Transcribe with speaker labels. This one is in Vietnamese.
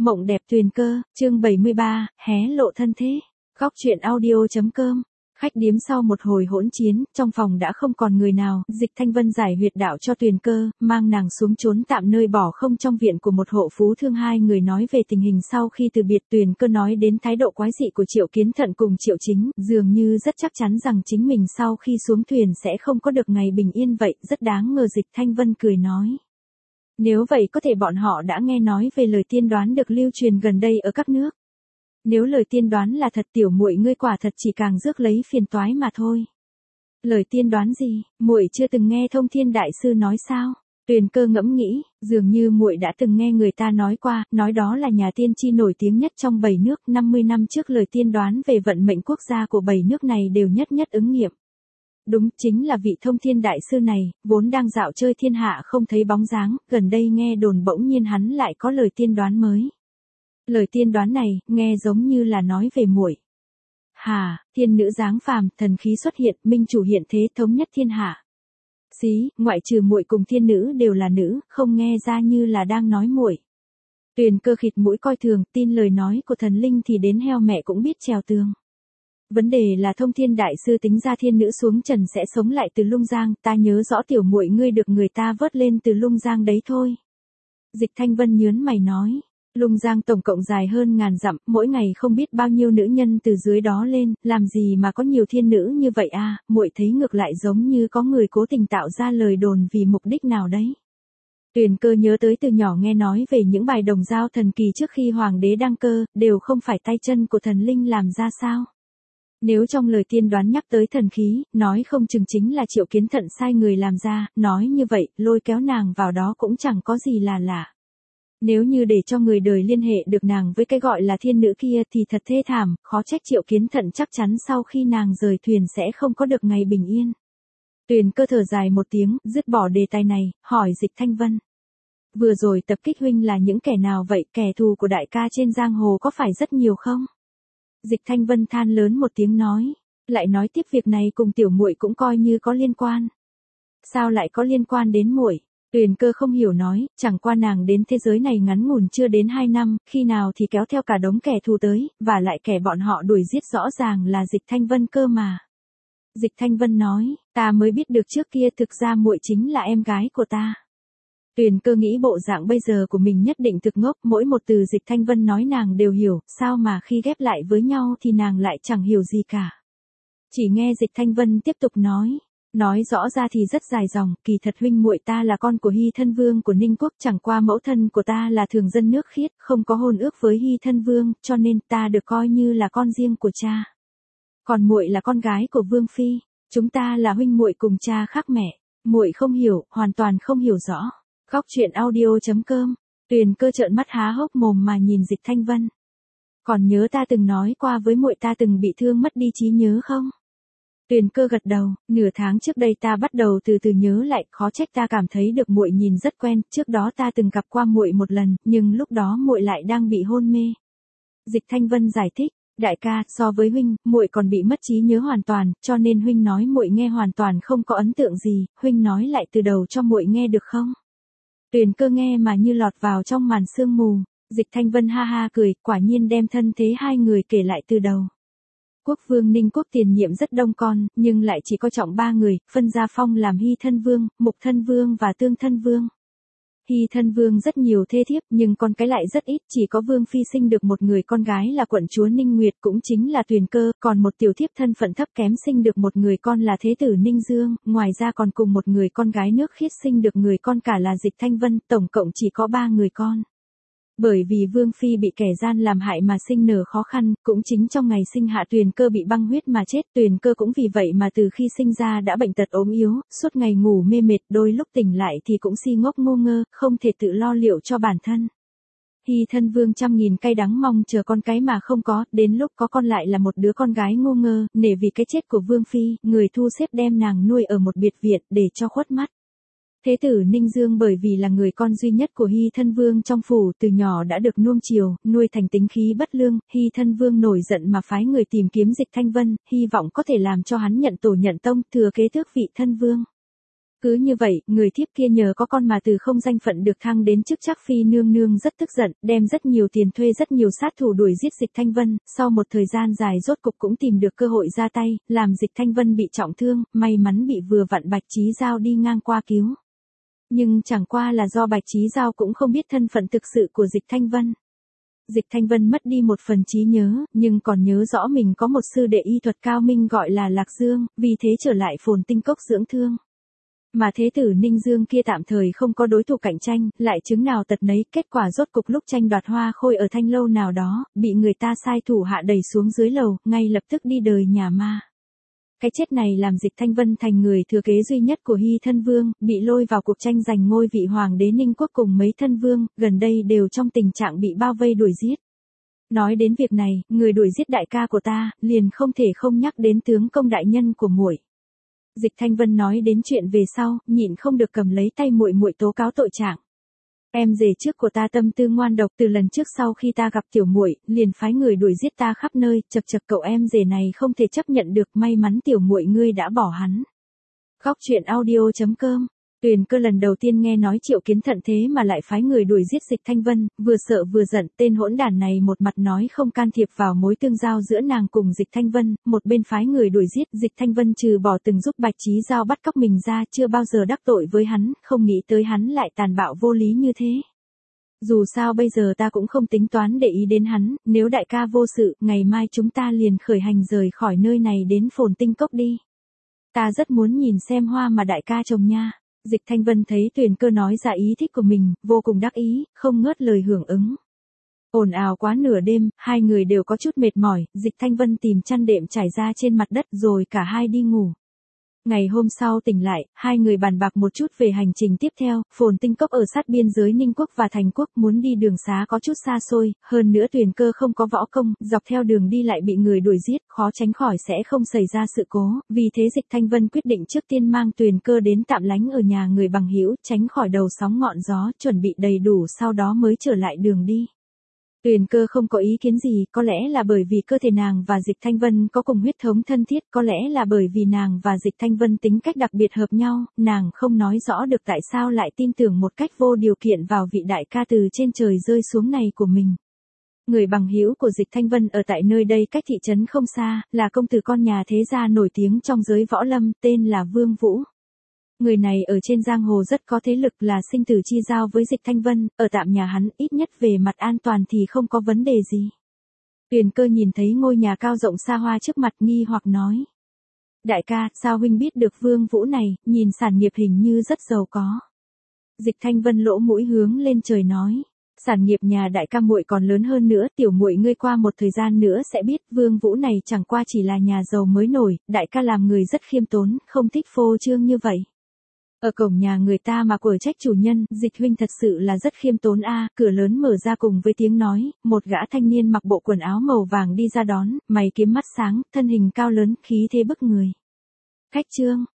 Speaker 1: Mộng đẹp tuyền cơ, chương 73, hé lộ thân thế. Góc truyện audio.com. Khách điếm sau một hồi hỗn chiến, trong phòng đã không còn người nào, Dịch Thanh Vân giải huyệt đạo cho Tuyền Cơ, mang nàng xuống trốn tạm nơi bỏ không trong viện của một hộ phú thương. Hai người nói về tình hình sau khi từ biệt. Tuyền Cơ nói đến thái độ quái dị của Triệu Kiến Thận cùng Triệu Chính, dường như rất chắc chắn rằng chính mình sau khi xuống thuyền sẽ không có được ngày bình yên vậy, rất đáng ngờ. Dịch Thanh Vân cười nói. Nếu vậy có thể bọn họ đã nghe nói về lời tiên đoán được lưu truyền gần đây ở các nước. Nếu lời tiên đoán là thật, tiểu muội ngươi quả thật chỉ càng rước lấy phiền toái mà thôi. Lời tiên đoán gì, muội chưa từng nghe Thông Thiên đại sư nói sao? Tuyền Cơ ngẫm nghĩ, dường như muội đã từng nghe người ta nói qua, nói đó là nhà tiên tri nổi tiếng nhất trong 7 nước. 50 năm trước lời tiên đoán về vận mệnh quốc gia của 7 nước này đều nhất ứng nghiệm. Đúng, chính là vị Thông Thiên đại sư này, vốn đang dạo chơi thiên hạ không thấy bóng dáng, gần đây nghe đồn bỗng nhiên hắn lại có lời tiên đoán mới. Lời tiên đoán này, nghe giống như là nói về muội. Hà, thiên nữ dáng phàm, thần khí xuất hiện, minh chủ hiện thế, thống nhất thiên hạ. Xí, ngoại trừ muội cùng thiên nữ đều là nữ, không nghe ra như là đang nói muội. Tuyền Cơ khịt mũi coi thường, tin lời nói của thần linh thì đến heo mẹ cũng biết trèo tường. Vấn đề là Thông Thiên đại sư tính ra thiên nữ xuống trần sẽ sống lại từ lung giang, ta nhớ rõ tiểu muội ngươi được người ta vớt lên từ lung giang đấy thôi. Dịch Thanh Vân nhớn mày nói, lung giang tổng cộng dài hơn 1000 dặm, mỗi ngày không biết bao nhiêu nữ nhân từ dưới đó lên, làm gì mà có nhiều thiên nữ như vậy à, muội thấy ngược lại giống như có người cố tình tạo ra lời đồn vì mục đích nào đấy. Tuyền Cơ nhớ tới từ nhỏ nghe nói về những bài đồng dao thần kỳ trước khi hoàng đế đăng cơ, đều không phải tay chân của thần linh làm ra sao. Nếu trong lời tiên đoán nhắc tới thần khí, nói không chừng chính là Triệu Kiến Thận sai người làm ra, nói như vậy, lôi kéo nàng vào đó cũng chẳng có gì là lạ. Nếu như để cho người đời liên hệ được nàng với cái gọi là thiên nữ kia thì thật thê thảm, khó trách Triệu Kiến Thận chắc chắn sau khi nàng rời thuyền sẽ không có được ngày bình yên. Tuyền Cơ thở dài một tiếng, dứt bỏ đề tài này, hỏi Dịch Thanh Vân. Vừa rồi tập kích huynh là những kẻ nào vậy, kẻ thù của đại ca trên giang hồ có phải rất nhiều không? Dịch Thanh Vân than lớn một tiếng nói, lại nói tiếp việc này cùng tiểu muội cũng coi như có liên quan. Sao lại có liên quan đến muội? Tuyền Cơ không hiểu nói, chẳng qua nàng đến thế giới này ngắn ngủn chưa đến 2 năm, khi nào thì kéo theo cả đống kẻ thù tới, và lại kẻ bọn họ đuổi giết rõ ràng là Dịch Thanh Vân cơ mà. Dịch Thanh Vân nói, ta mới biết được trước kia thực ra muội chính là em gái của ta. Tuyền Cơ nghĩ bộ dạng bây giờ của mình nhất định thực ngốc, mỗi một từ Dịch Thanh Vân nói nàng đều hiểu, sao mà khi ghép lại với nhau thì nàng lại chẳng hiểu gì cả. Chỉ nghe Dịch Thanh Vân tiếp tục nói rõ ra thì rất dài dòng, kỳ thật huynh muội ta là con của Hy Thân Vương của Ninh Quốc, chẳng qua mẫu thân của ta là thường dân nước Khiết, không có hôn ước với Hy Thân Vương, cho nên ta được coi như là con riêng của cha. Còn muội là con gái của Vương phi, chúng ta là huynh muội cùng cha khác mẹ. Muội không hiểu, hoàn toàn không hiểu rõ. Góc truyện audio.com. Tuyền Cơ trợn mắt há hốc mồm mà nhìn Dịch Thanh Vân. Còn nhớ ta từng nói qua với muội ta từng bị thương mất đi trí nhớ không? Tuyền Cơ gật đầu, nửa tháng trước đây ta bắt đầu từ từ nhớ lại, khó trách ta cảm thấy được muội nhìn rất quen, trước đó ta từng gặp qua muội một lần, nhưng lúc đó muội lại đang bị hôn mê. Dịch Thanh Vân giải thích, đại ca, so với huynh, muội còn bị mất trí nhớ hoàn toàn, cho nên huynh nói muội nghe hoàn toàn không có ấn tượng gì, huynh nói lại từ đầu cho muội nghe được không? Tuyền Cơ nghe mà như lọt vào trong màn sương mù. Dịch Thanh Vân ha ha cười, quả nhiên đem thân thế hai người kể lại từ đầu. Quốc vương Ninh Quốc tiền nhiệm rất đông con, nhưng lại chỉ có trọng 3 người, phân gia phong làm Hy Thân Vương, Mục Thân Vương và Tương Thân Vương. Hy Thân Vương rất nhiều thê thiếp nhưng con cái lại rất ít, chỉ có Vương phi sinh được một người con gái là quận chúa Ninh Nguyệt cũng chính là Tuyền Cơ, còn một tiểu thiếp thân phận thấp kém sinh được một người con là Thế tử Ninh Dương, ngoài ra còn cùng một người con gái nước Khiết sinh được người con cả là Dịch Thanh Vân, tổng cộng chỉ có 3 người con. Bởi vì Vương phi bị kẻ gian làm hại mà sinh nở khó khăn, cũng chính trong ngày sinh hạ Tuyền Cơ bị băng huyết mà chết, Tuyền Cơ cũng vì vậy mà từ khi sinh ra đã bệnh tật ốm yếu, suốt ngày ngủ mê mệt, đôi lúc tỉnh lại thì cũng si ngốc ngu ngơ, không thể tự lo liệu cho bản thân. Hy Thân Vương trăm nghìn cay đắng mong chờ con cái mà không có, đến lúc có con lại là một đứa con gái ngu ngơ, nể vì cái chết của Vương phi, người thu xếp đem nàng nuôi ở một biệt viện để cho khuất mắt. Thế tử Ninh Dương bởi vì là người con duy nhất của Hy Thân Vương trong phủ, từ nhỏ đã được nuông chiều, nuôi thành tính khí bất lương, Hy Thân Vương nổi giận mà phái người tìm kiếm Dịch Thanh Vân, hy vọng có thể làm cho hắn nhận tổ nhận tông, thừa kế tước vị thân vương. Cứ như vậy, người thiếp kia nhờ có con mà từ không danh phận được thăng đến chức Trác phi nương nương rất tức giận, đem rất nhiều tiền thuê rất nhiều sát thủ đuổi giết Dịch Thanh Vân, sau một thời gian dài rốt cục cũng tìm được cơ hội ra tay, làm Dịch Thanh Vân bị trọng thương, may mắn bị vừa vặn Bạch Chí Giao đi ngang qua cứu. Nhưng chẳng qua là do Bạch Chí Giao cũng không biết thân phận thực sự của Dịch Thanh Vân. Dịch Thanh Vân mất đi một phần trí nhớ, nhưng còn nhớ rõ mình có một sư đệ y thuật cao minh gọi là Lạc Dương, vì thế trở lại Phồn Tinh Cốc dưỡng thương. Mà thế tử Ninh Dương kia tạm thời không có đối thủ cạnh tranh, lại chứng nào tật nấy, kết quả rốt cục lúc tranh đoạt hoa khôi ở thanh lâu nào đó, bị người ta sai thủ hạ đẩy xuống dưới lầu, ngay lập tức đi đời nhà ma. Cái chết này làm Dịch Thanh Vân thành người thừa kế duy nhất của Hy Thân Vương, bị lôi vào cuộc tranh giành ngôi vị hoàng đế Ninh Quốc cùng mấy thân vương, gần đây đều trong tình trạng bị bao vây đuổi giết. Nói đến việc này, người đuổi giết đại ca của ta, liền không thể không nhắc đến tướng công đại nhân của muội. Dịch Thanh Vân nói đến chuyện về sau, nhịn không được cầm lấy tay muội muội tố cáo tội trạng. Em rể trước của ta tâm tư ngoan độc, từ lần trước sau khi ta gặp tiểu muội, liền phái người đuổi giết ta khắp nơi, chật chật cậu em rể này không thể chấp nhận được, may mắn tiểu muội ngươi đã bỏ hắn. Góc truyện audio.com. Tuyền Cơ lần đầu tiên nghe nói Triệu Kiến Thận thế mà lại phái người đuổi giết Dịch Thanh Vân, vừa sợ vừa giận, tên hỗn đản này một mặt nói không can thiệp vào mối tương giao giữa nàng cùng Dịch Thanh Vân, một bên phái người đuổi giết Dịch Thanh Vân, trừ bỏ từng giúp Bạch Chí Giao bắt cóc mình ra, chưa bao giờ đắc tội với hắn, không nghĩ tới hắn lại tàn bạo vô lý như thế. Dù sao bây giờ ta cũng không tính toán để ý đến hắn, nếu đại ca vô sự, ngày mai chúng ta liền khởi hành rời khỏi nơi này đến Phồn Tinh Cốc đi. Ta rất muốn nhìn xem hoa mà đại ca trồng nha. Dịch Thanh Vân thấy Tuyền Cơ nói ra ý thích của mình, vô cùng đắc ý, không ngớt lời hưởng ứng. Ồn ào quá nửa đêm, hai người đều có chút mệt mỏi, Dịch Thanh Vân tìm chăn đệm trải ra trên mặt đất rồi cả hai đi ngủ. Ngày hôm sau tỉnh lại, hai người bàn bạc một chút về hành trình tiếp theo, Phồn Tinh Cốc ở sát biên giới Ninh Quốc và Thành Quốc, muốn đi đường xá có chút xa xôi, hơn nữa Tuyền Cơ không có võ công, dọc theo đường đi lại bị người đuổi giết, khó tránh khỏi sẽ không xảy ra sự cố, vì thế Dịch Thanh Vân quyết định trước tiên mang Tuyền Cơ đến tạm lánh ở nhà người bằng hữu, tránh khỏi đầu sóng ngọn gió, chuẩn bị đầy đủ sau đó mới trở lại đường đi. Tuyền Cơ không có ý kiến gì, có lẽ là bởi vì cơ thể nàng và Dịch Thanh Vân có cùng huyết thống thân thiết, có lẽ là bởi vì nàng và Dịch Thanh Vân tính cách đặc biệt hợp nhau, nàng không nói rõ được tại sao lại tin tưởng một cách vô điều kiện vào vị đại ca từ trên trời rơi xuống này của mình. Người bằng hữu của Dịch Thanh Vân ở tại nơi đây cách thị trấn không xa, là công tử con nhà thế gia nổi tiếng trong giới võ lâm, tên là Vương Vũ. Người này ở trên giang hồ rất có thế lực, là sinh tử chi giao với Dịch Thanh Vân, ở tạm nhà hắn, ít nhất về mặt an toàn thì không có vấn đề gì. Tuyền Cơ nhìn thấy ngôi nhà cao rộng xa hoa trước mặt, nghi hoặc nói. Đại ca, sao huynh biết được Vương Vũ này, nhìn sản nghiệp hình như rất giàu có. Dịch Thanh Vân lỗ mũi hướng lên trời nói. Sản nghiệp nhà đại ca muội còn lớn hơn nữa, tiểu muội ngươi qua một thời gian nữa sẽ biết, Vương Vũ này chẳng qua chỉ là nhà giàu mới nổi, đại ca làm người rất khiêm tốn, không thích phô trương như vậy. Ở cổng nhà người ta mà quở trách chủ nhân, Dịch huynh thật sự là rất khiêm tốn a. Cửa lớn mở ra cùng với tiếng nói, một gã thanh niên mặc bộ quần áo màu vàng đi ra đón, mày kiếm mắt sáng, thân hình cao lớn, khí thế bức người. Khách trương,